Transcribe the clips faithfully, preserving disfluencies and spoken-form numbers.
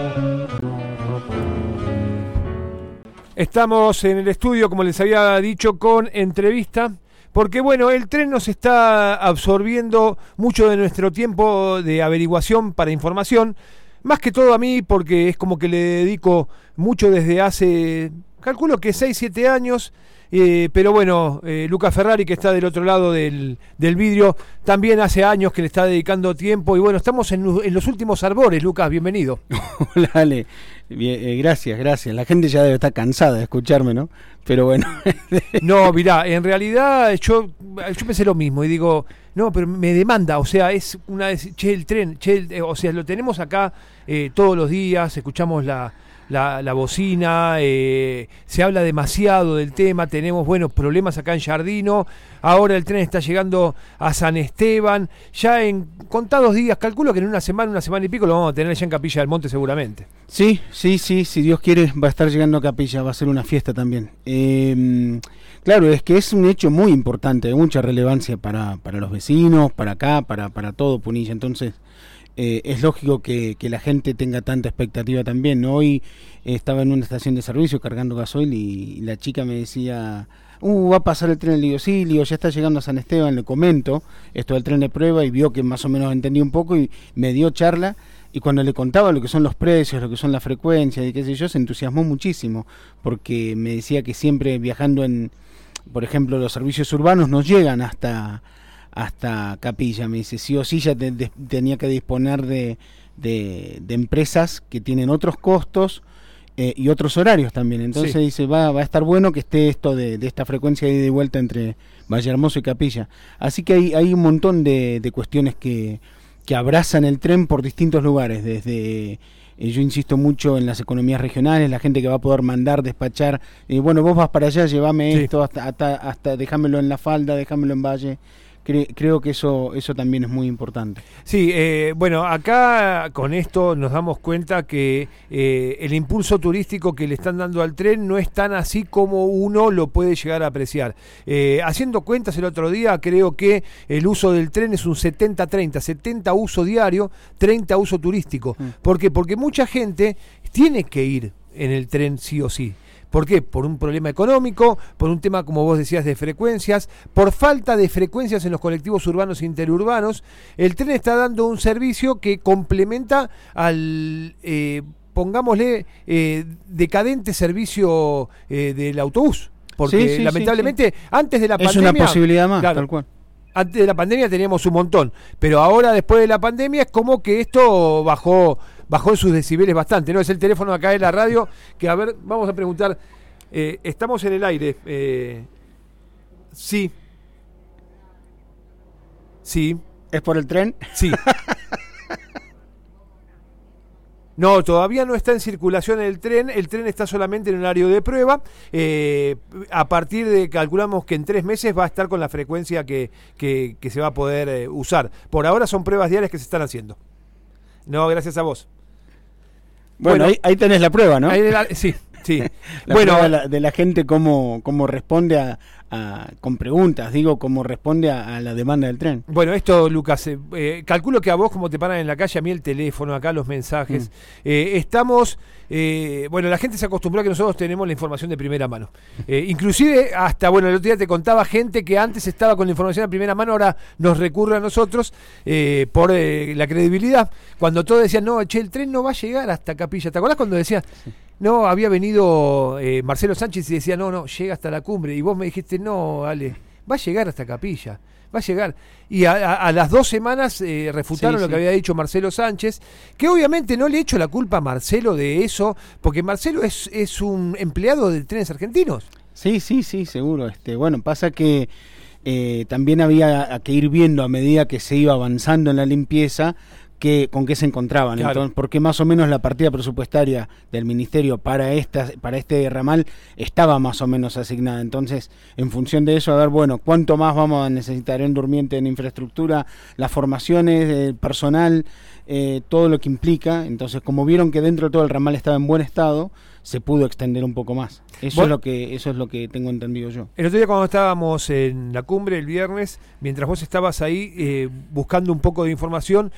Estamos en el estudio, como les había dicho, con entrevista, porque bueno, el tren nos está absorbiendo mucho de nuestro tiempo de averiguación para información, más que todo a mí, porque es como que le dedico mucho desde hace, calculo que seis, siete años, eh, pero bueno, eh, Luca Ferrari, que está del otro lado del, del vidrio, también hace años que le está dedicando tiempo, y bueno, estamos en, en los últimos arbores. Lucas, bienvenido. Hola, Ale. Bien, eh, gracias, gracias. La gente ya debe estar cansada de escucharme, ¿no? Pero bueno. No, mirá, en realidad yo, yo pensé lo mismo y digo, no, pero me demanda, o sea, es una, che, el tren, che, el, o sea, lo tenemos acá eh, todos los días, escuchamos la... La, la bocina, eh, se habla demasiado del tema, tenemos buenos problemas acá en Giardino, ahora el tren está llegando a San Esteban, ya en contados días, calculo que en una semana, una semana y pico lo vamos a tener ya en Capilla del Monte seguramente. Sí, sí, sí, si Dios quiere va a estar llegando a Capilla, va a ser una fiesta también. Eh, claro, es que es un hecho muy importante, de mucha relevancia para, para los vecinos, para acá, para, para todo Punilla, entonces... Eh, es lógico que, que la gente tenga tanta expectativa también, ¿no? Hoy eh, estaba en una estación de servicio cargando gasoil y, y la chica me decía, uh, va a pasar el tren, le digo, sí, le digo, ya está llegando a San Esteban, le comento esto del tren de prueba y vio que más o menos entendí un poco y me dio charla y cuando le contaba lo que son los precios, lo que son las frecuencias y qué sé yo, se entusiasmó muchísimo porque me decía que siempre viajando en, por ejemplo, los servicios urbanos nos llegan hasta... hasta Capilla, me dice, sí o sí ya te, de, tenía que disponer de, de, de empresas que tienen otros costos eh, y otros horarios también, entonces sí. Dice, va, va a estar bueno que esté esto de, de esta frecuencia de ida y vuelta entre Vallehermoso y Capilla, así que hay, hay un montón de, de cuestiones que, que abrazan el tren por distintos lugares, desde... Eh, yo insisto mucho en las economías regionales, la gente que va a poder mandar, despachar, eh, bueno, vos vas para allá, llévame sí. esto, hasta, hasta, hasta déjamelo en La Falda, déjamelo en Valle. Creo que eso eso también es muy importante. Sí, eh, bueno, acá con esto nos damos cuenta que eh, el impulso turístico que le están dando al tren no es tan así como uno lo puede llegar a apreciar. Eh, haciendo cuentas el otro día, creo que el uso del tren es un setenta treinta, setenta uso diario, treinta uso turístico. Mm. ¿Por qué? Porque mucha gente tiene que ir en el tren sí o sí. ¿Por qué? Por un problema económico, por un tema, como vos decías, de frecuencias, por falta de frecuencias en los colectivos urbanos e interurbanos. El tren está dando un servicio que complementa al, eh, pongámosle, eh, decadente servicio eh, del autobús. Porque sí, sí, lamentablemente, sí, sí. antes de la es pandemia... Es una posibilidad más, claro, tal cual. Antes de la pandemia teníamos un montón, pero ahora después de la pandemia es como que esto bajó... bajó sus decibeles bastante, ¿no? Es el teléfono acá de la radio, que a ver, vamos a preguntar, eh, estamos en el aire, eh, sí, sí. ¿Es por el tren? Sí. No, todavía no está en circulación el tren, el tren está solamente en horario de prueba, eh, a partir de, calculamos que en tres meses va a estar con la frecuencia que, que, que se va a poder eh, usar. Por ahora son pruebas diarias que se están haciendo. No, gracias a vos. Bueno, bueno ahí, ahí tenés la prueba, ¿no? Ahí la, sí, sí. la bueno, prueba de la, de la gente cómo, cómo responde a, a, con preguntas, digo, cómo responde a, a la demanda del tren. Bueno, esto, Lucas, eh, eh, calculo que a vos, como te paran en la calle, a mí el teléfono, acá los mensajes, mm. eh, estamos... Eh, bueno, la gente se acostumbró a que nosotros tenemos la información de primera mano. Eh, inclusive, hasta, bueno, el otro día te contaba gente que antes estaba con la información de primera mano, ahora nos recurre a nosotros eh, por eh, la credibilidad. Cuando todos decían, no, che, el tren no va a llegar hasta Capilla. ¿Te acordás cuando decían, sí. no, había venido eh, Marcelo Sánchez y decía, no, no, llega hasta la cumbre? Y vos me dijiste, no, Ale, va a llegar hasta Capilla. Va a llegar. Y a, a, a las dos semanas eh, refutaron sí, lo sí. que había dicho Marcelo Sánchez, que obviamente no le echo la culpa a Marcelo de eso, porque Marcelo es, es un empleado de Trenes Argentinos. Sí, sí, sí, seguro. Este, bueno, pasa que eh, también había que ir viendo a medida que se iba avanzando en la limpieza que, con qué se encontraban, claro. Entonces, porque más o menos la partida presupuestaria del ministerio para esta, para este ramal estaba más o menos asignada, entonces en función de eso, a ver, bueno, cuánto más vamos a necesitar en durmiente, en infraestructura, las formaciones, el personal, eh, todo lo que implica, entonces como vieron que dentro de todo el ramal estaba en buen estado, se pudo extender un poco más. Eso es lo que eso es lo que tengo entendido yo. El otro día cuando estábamos en la cumbre el viernes, mientras vos estabas ahí eh, buscando un poco de información, yo hablaba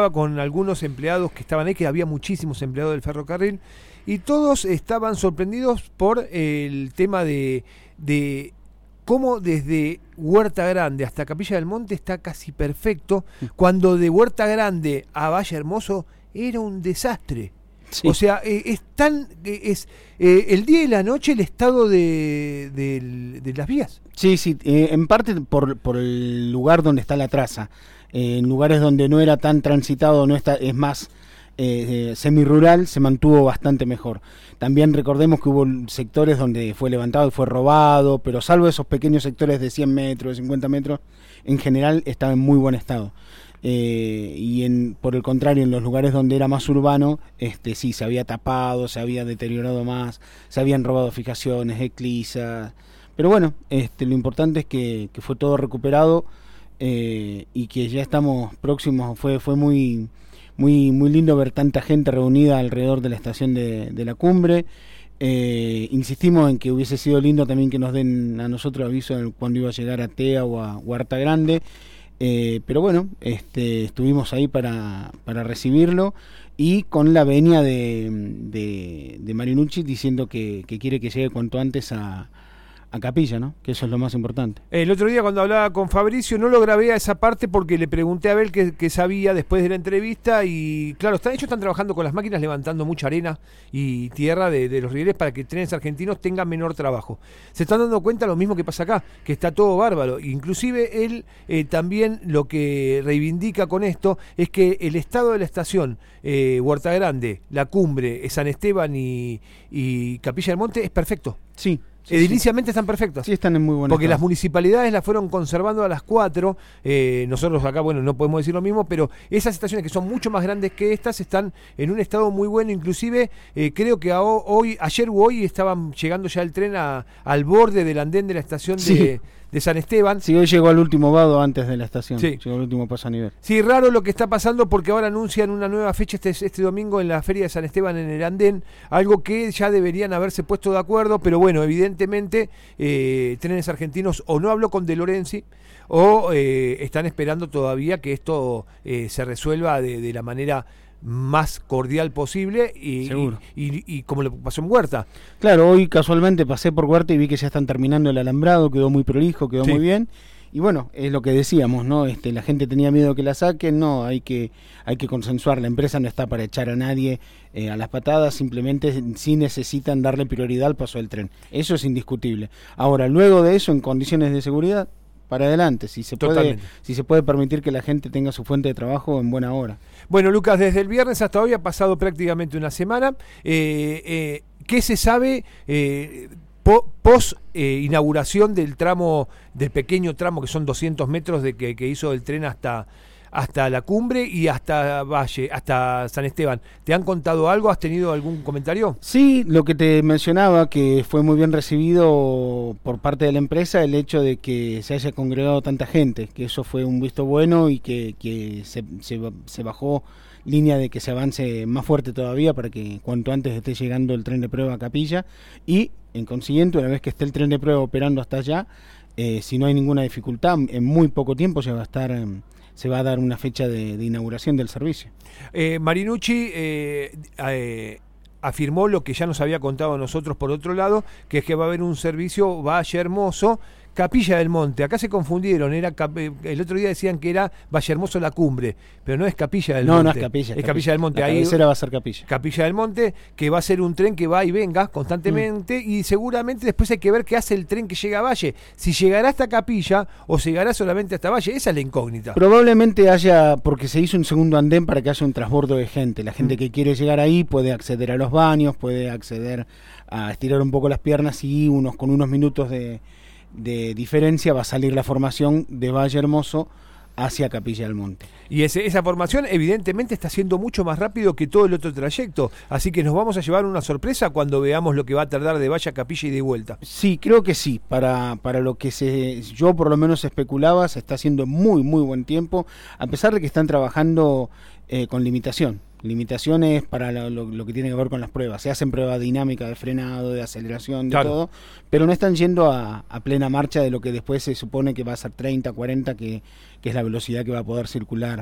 hablaba con algunos empleados que estaban ahí, que había muchísimos empleados del ferrocarril, y todos estaban sorprendidos por el tema de, de cómo desde Huerta Grande hasta Capilla del Monte está casi perfecto, cuando de Huerta Grande a Valle Hermoso era un desastre. Sí. O sea, eh, es tan eh, es eh, el día y la noche el estado de, de, de las vías. Sí, sí, eh, en parte por, por el lugar donde está la traza. Eh, en lugares donde no era tan transitado, no está, es más eh, eh, semirural, se mantuvo bastante mejor. También recordemos que hubo sectores donde fue levantado y fue robado, pero salvo esos pequeños sectores de cien metros, de cincuenta metros, en general estaba en muy buen estado. Eh, y en, por el contrario, en los lugares donde era más urbano, este sí, se había tapado, se había deteriorado más, se habían robado fijaciones, eclisas, pero bueno, este, lo importante es que, que fue todo recuperado eh, y que ya estamos próximos. Fue fue muy muy muy lindo ver tanta gente reunida alrededor de la estación de, de la cumbre. Eh, insistimos en que hubiese sido lindo también que nos den a nosotros aviso cuando iba a llegar a Tea o a Huerta Grande. Eh, pero bueno, este, estuvimos ahí para, para recibirlo y con la venia de, de, de Marinucci diciendo que, que quiere que llegue cuanto antes a, a Capilla, ¿no? Que eso es lo más importante. El otro día cuando hablaba con Fabricio no lo grabé a esa parte porque le pregunté a Abel qué, qué sabía después de la entrevista y claro, están, ellos están trabajando con las máquinas levantando mucha arena y tierra de, de los rieles para que trenes argentinos tengan menor trabajo. Se están dando cuenta lo mismo que pasa acá, que está todo bárbaro. Inclusive él eh, también lo que reivindica con esto es que el estado de la estación eh, Huerta Grande, La Cumbre, San Esteban y, y Capilla del Monte es perfecto. Sí. Sí, Ediliciamente sí. están perfectas. Sí, están en muy buen Porque estado. las municipalidades las fueron conservando a las cuatro. Eh, nosotros acá, bueno, no podemos decir lo mismo, pero esas estaciones que son mucho más grandes que estas están en un estado muy bueno. Inclusive, eh, creo que a hoy, ayer u hoy estaban llegando ya el tren a, al borde del andén de la estación sí. de, de San Esteban. Sí, hoy llegó al último vado antes de la estación. Sí. Llegó al último paso a nivel. Sí, raro lo que está pasando porque ahora anuncian una nueva fecha este, este domingo en la Feria de San Esteban en el andén. Algo que ya deberían haberse puesto de acuerdo, pero bueno, evidentemente... Eh, trenes argentinos o no habló con De Lorenzi o eh, están esperando todavía que esto eh, se resuelva de, de la manera más cordial posible y, y, y, y como le pasó en Huerta. Claro, hoy casualmente pasé por Huerta y vi que ya están terminando el alambrado, quedó muy prolijo, quedó sí. muy bien. Y bueno, es lo que decíamos, ¿no? Este, la gente tenía miedo que la saquen, no, hay que, hay que consensuar, la empresa no está para echar a nadie eh, a las patadas, simplemente sí necesitan darle prioridad al paso del tren. Eso es indiscutible. Ahora, luego de eso, en condiciones de seguridad, para adelante, si se puede, si se puede permitir que la gente tenga su fuente de trabajo en buena hora. Bueno, Lucas, desde el viernes hasta hoy ha pasado prácticamente una semana. Eh, eh, ¿Qué se sabe? Eh, Post eh, inauguración del tramo, del pequeño tramo que son doscientos metros de que, que hizo el tren hasta, hasta la cumbre y hasta Valle, hasta San Esteban. ¿Te han contado algo? ¿Has tenido algún comentario? Sí, lo que te mencionaba, que fue muy bien recibido por parte de la empresa el hecho de que se haya congregado tanta gente, que eso fue un visto bueno y que, que se, se, se bajó línea de que se avance más fuerte todavía para que cuanto antes esté llegando el tren de prueba a Capilla y en consiguiente, una vez que esté el tren de prueba operando hasta allá, eh, si no hay ninguna dificultad, en muy poco tiempo ya va a estar, eh, se va a dar una fecha de, de inauguración del servicio. Eh, Marinucci eh, eh, afirmó lo que ya nos había contado a nosotros por otro lado, que es que va a haber un servicio Valle Hermoso, Capilla del Monte. Acá se confundieron, era cap- el otro día decían que era Valle Hermoso La Cumbre, pero no es Capilla del no, Monte. No, no es Capilla. Es Capilla, Capilla del Monte. La Ahí cabecera va a ser Capilla. Capilla del Monte, que va a ser un tren que va y venga constantemente mm. y seguramente después hay que ver qué hace el tren que llega a Valle. Si llegará hasta Capilla o llegará solamente hasta Valle, esa es la incógnita. Probablemente haya, porque se hizo un segundo andén para que haya un transbordo de gente. La gente mm. que quiere llegar ahí puede acceder a los baños, puede acceder a estirar un poco las piernas y unos con unos minutos de... de diferencia va a salir la formación de Valle Hermoso hacia Capilla del Monte. Y ese, esa formación evidentemente está siendo mucho más rápido que todo el otro trayecto, así que nos vamos a llevar una sorpresa cuando veamos lo que va a tardar de Valle a Capilla y de vuelta. Sí, creo que sí, para, para lo que se, yo por lo menos especulaba, se está haciendo muy muy buen tiempo, a pesar de que están trabajando eh, con limitación. Limitaciones para lo, lo, lo que tiene que ver con las pruebas. Se hacen pruebas dinámicas de frenado, de aceleración, de claro. todo, pero no están yendo a, a plena marcha de lo que después se supone que va a ser treinta, cuarenta, que, que es la velocidad que va a poder circular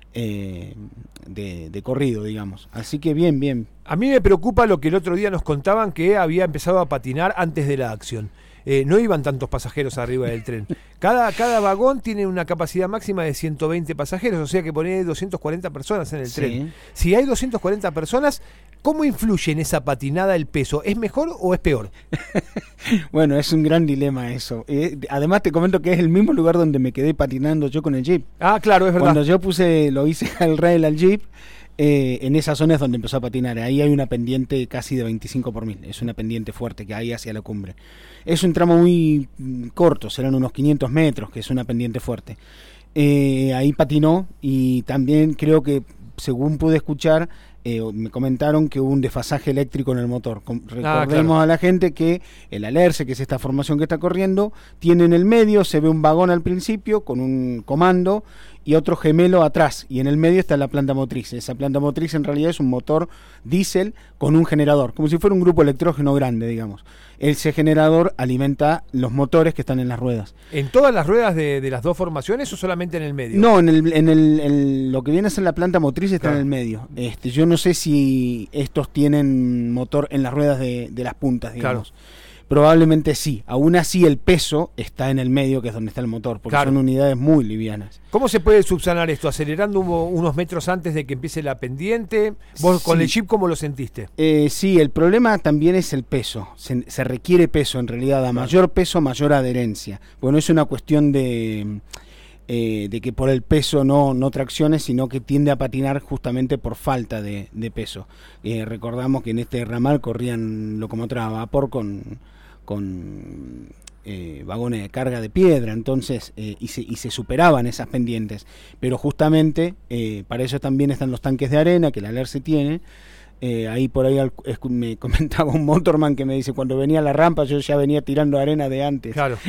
eh, de, de corrido, digamos. Así que bien, bien. A mí me preocupa lo que el otro día nos contaban, que había empezado a patinar antes de la acción. Eh, no iban tantos pasajeros arriba del tren. Cada, cada vagón tiene una capacidad máxima de ciento veinte pasajeros, o sea que pone doscientas cuarenta personas en el Sí. tren. Si hay doscientas cuarenta personas, ¿cómo influye en esa patinada el peso? ¿Es mejor o es peor? Bueno, es un gran dilema eso. Eh, además te comento que es el mismo lugar donde me quedé patinando yo con el Jeep. Ah, claro, es verdad. Cuando yo puse, lo hice al rail al Jeep, eh, en esa zona es donde empezó a patinar. Ahí hay una pendiente casi de veinticinco por mil. Es una pendiente fuerte que hay hacia la cumbre. Es un tramo muy mm, corto, serán unos quinientos metros, que es una pendiente fuerte. Eh, ahí patinó y también creo que, según pude escuchar, eh, me comentaron que hubo un desfasaje eléctrico en el motor. Com- Ah, Recordemos claro. a la gente que el Alerce, que es esta formación que está corriendo, tiene en el medio, se ve un vagón al principio con un comando y otro gemelo atrás, y en el medio está la planta motriz. Esa planta motriz en realidad es un motor diésel con un generador, como si fuera un grupo electrógeno grande, digamos. Ese generador alimenta los motores que están en las ruedas. ¿En todas las ruedas de, de las dos formaciones o solamente en el medio? No, en, el, en el, el- lo que viene a ser la planta motriz está Claro. en el medio. Este, yo no sé si estos tienen motor en las ruedas de, de las puntas, digamos. Probablemente sí. Aún así el peso está en el medio, que es donde está el motor, porque Claro. son unidades muy livianas. ¿Cómo se puede subsanar esto? ¿Acelerando uno- unos metros antes de que empiece la pendiente? ¿Vos con Sí. el Jeep cómo lo sentiste? Eh, sí, el problema también es el peso. Se, se requiere peso en realidad. A mayor peso, mayor adherencia. Bueno, es una cuestión de, eh, de que por el peso no, no traccione, sino que tiende a patinar justamente por falta de, de peso. Eh, recordamos que en este ramal corrían locomotoras a vapor con, con eh, vagones de carga de piedra, entonces eh, y, se, y se superaban esas pendientes. Pero justamente eh, para eso también están los tanques de arena que la Alerce tiene. Eh, ahí por ahí al- escu- me comentaba un motorman que me dice, cuando venía a la rampa yo ya venía tirando arena de antes, Claro.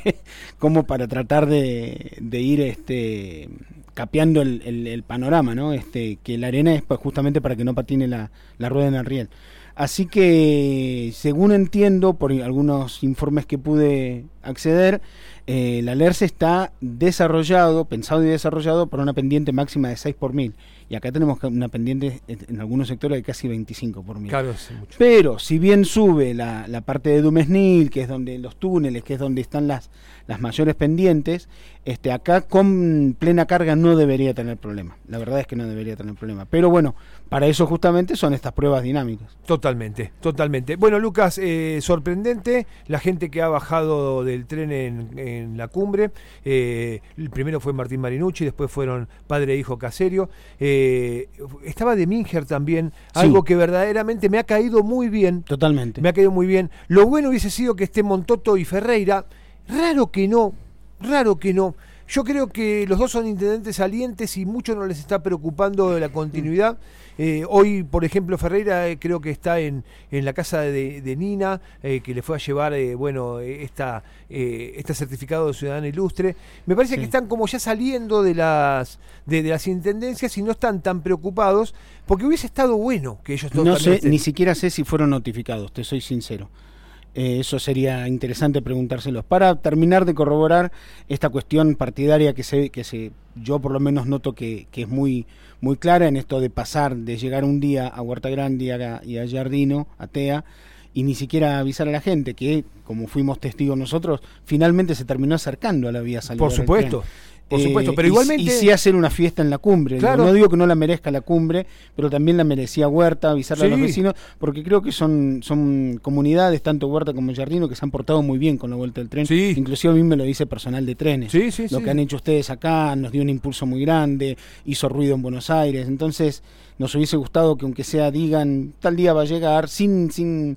como para tratar de, de ir este capeando el, el- el panorama, ¿no? Este, que la arena es pues, justamente para que no patine la, la rueda en el riel. Así que, según entiendo, por algunos informes que pude acceder, eh, la Alerce está desarrollado, pensado y desarrollado para una pendiente máxima de seis por mil. Y acá tenemos una pendiente en algunos sectores de casi veinticinco por mil. Claro, es mucho. Pero si bien sube la, la parte de Dumesnil, que es donde los túneles, que es donde están las, las mayores pendientes, este, acá con plena carga no debería tener problema. La verdad es que no debería tener problema. Pero bueno, para eso justamente son estas pruebas dinámicas. Totalmente, totalmente. Bueno, Lucas, eh, sorprendente la gente que ha bajado del tren en, en la cumbre. Eh, el primero fue Martín Marinucci, después fueron padre e hijo Caserio. Eh, estaba de Minger también, Sí. algo que verdaderamente me ha caído muy bien. Totalmente. Me ha caído muy bien. Lo bueno hubiese sido que esté Montoto y Ferreira. Raro que no, raro que no. Yo creo que los dos son intendentes salientes y mucho no les está preocupando la continuidad. Eh, hoy, por ejemplo, Ferreira eh, creo que está en, en la casa de, de Nina, eh, que le fue a llevar eh, bueno, eh, esta, eh, este certificado de ciudadano ilustre. Me parece Sí. que están como ya saliendo de las, de, de las intendencias y no están tan preocupados, porque hubiese estado bueno que ellos todos No también sé, estén. ni siquiera sé si fueron notificados, te soy sincero. Eh, eso sería interesante preguntárselos. Para terminar de corroborar esta cuestión partidaria que se, que se yo por lo menos noto que, que es muy, muy clara en esto de pasar, de llegar un día a Huerta Grande y a, y a Jardino, a Tea, y ni siquiera avisar a la gente que, como fuimos testigos nosotros, finalmente se terminó acercando a la vía salida Por del supuesto. tren. Por supuesto, Eh, pero y- igualmente- Y, sí hacer una fiesta en la cumbre. Claro. No digo que no la merezca la cumbre, pero también la merecía Huerta, avisarle a los Sí. vecinos, porque creo que son, son comunidades, tanto Huerta como Jardino, que se han portado muy bien con la vuelta del tren. Sí. Inclusive a mí me lo dice personal de trenes. Sí, sí, Lo sí. que han hecho ustedes acá nos dio un impulso muy grande, hizo ruido en Buenos Aires. Entonces, nos hubiese gustado que aunque sea digan, tal día va a llegar, sin, sin,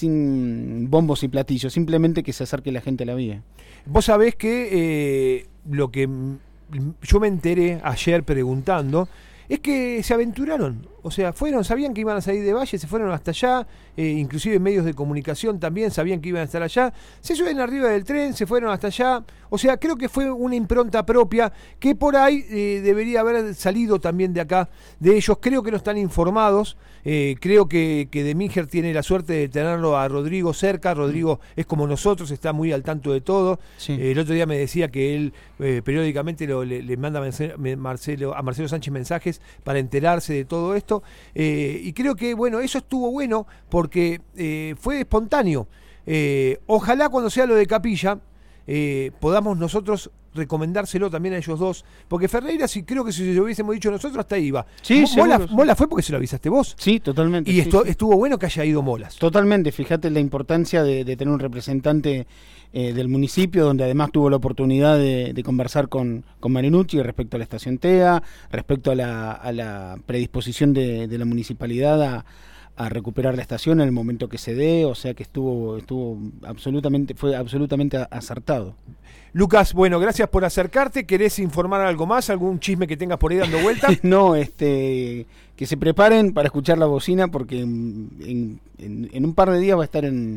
sin bombos y platillos, simplemente que se acerque la gente a la vía. Vos sabés que eh, lo que mm, yo me enteré ayer preguntando es que se aventuraron. O sea, fueron, sabían que iban a salir de Valle, se fueron hasta allá, eh, inclusive medios de comunicación también sabían que iban a estar allá, se suben arriba del tren, se fueron hasta allá, o sea, creo que fue una impronta propia que por ahí eh, debería haber salido también de acá, de ellos. Creo que no están informados, eh, creo que, que De Minger tiene la suerte de tenerlo a Rodrigo cerca. Rodrigo es como nosotros, está muy al tanto de todo. Sí. Eh, el otro día me decía que él eh, periódicamente lo, le, le manda Marcelo, a Marcelo Sánchez mensajes para enterarse de todo esto. Eh, y creo que, bueno, eso estuvo bueno porque eh, fue espontáneo. Eh, ojalá cuando sea lo de Capilla eh, podamos nosotros recomendárselo también a ellos dos, porque Ferreira, sí, creo que si lo hubiésemos dicho nosotros, hasta iba. Sí, Mola, seguro, Mola fue porque se lo avisaste vos. Sí, totalmente. Y sí, esto, sí. estuvo bueno que haya ido Molas. Totalmente, fíjate la importancia de, de tener un representante eh, del municipio, donde además tuvo la oportunidad de, de conversar con, con Marinucci respecto a la estación T E A, respecto a la, a la predisposición de, de la municipalidad a a recuperar la estación en el momento que se dé, o sea que estuvo estuvo absolutamente fue absolutamente acertado. Lucas, bueno, gracias por acercarte. ¿Querés informar algo más? ¿Algún chisme que tengas por ahí dando vuelta? No, este que se preparen para escuchar la bocina, porque en, en, en, en un par de días va a estar en,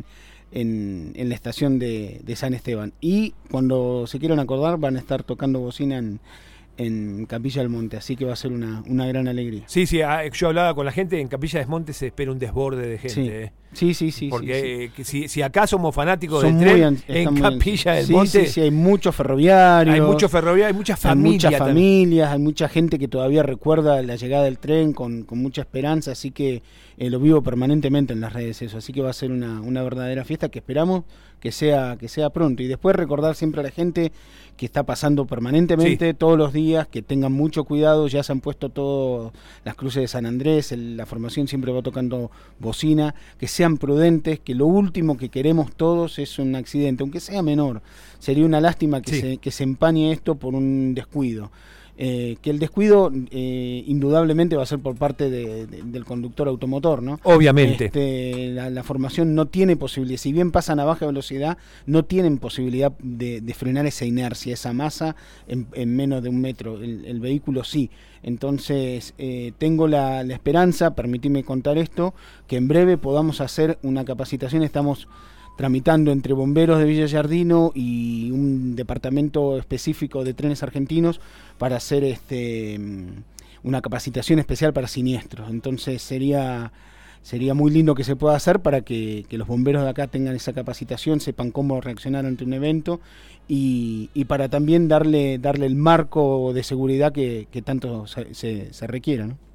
en, en la estación de, de San Esteban, y cuando se quieran acordar van a estar tocando bocina en en Capilla del Monte, así que va a ser una, una gran alegría. Sí, sí, yo hablaba con la gente, en Capilla del Monte se espera un desborde de gente. Sí, eh. sí, sí, sí. Porque sí, sí. Eh, que si, si acá somos fanáticos Son del tren, an- en Capilla del sí, Monte... Sí, sí, hay muchos ferroviarios. Hay muchos ferroviarios, hay muchas familias. Hay muchas también. familias, hay mucha gente que todavía recuerda la llegada del tren con, con mucha esperanza, así que eh, lo vivo permanentemente en las redes eso, así que va a ser una, una verdadera fiesta que esperamos que sea, que sea pronto. Y después recordar siempre a la gente que está pasando permanentemente, sí, todos los días, que tengan mucho cuidado. Ya se han puesto todas las cruces de San Andrés, el, la formación siempre va tocando bocina, que sean prudentes, que lo último que queremos todos es un accidente, aunque sea menor. Sería una lástima que, sí, se, que se empañe esto por un descuido. Eh, que el descuido eh, indudablemente va a ser por parte de, de, del conductor automotor, ¿no? Obviamente. Este, la, la formación no tiene posibilidad, si bien pasan a baja velocidad, no tienen posibilidad de, de frenar esa inercia, esa masa en, en menos de un metro. El, el vehículo sí. Entonces eh, tengo la, la esperanza, permitime contar esto, que en breve podamos hacer una capacitación. Estamos tramitando entre bomberos de Villa Giardino y un departamento específico de trenes argentinos para hacer este una capacitación especial para siniestros. Entonces sería sería muy lindo que se pueda hacer para que, que los bomberos de acá tengan esa capacitación, sepan cómo reaccionar ante un evento y, y para también darle darle el marco de seguridad que, que tanto se, se, se requiera, ¿no?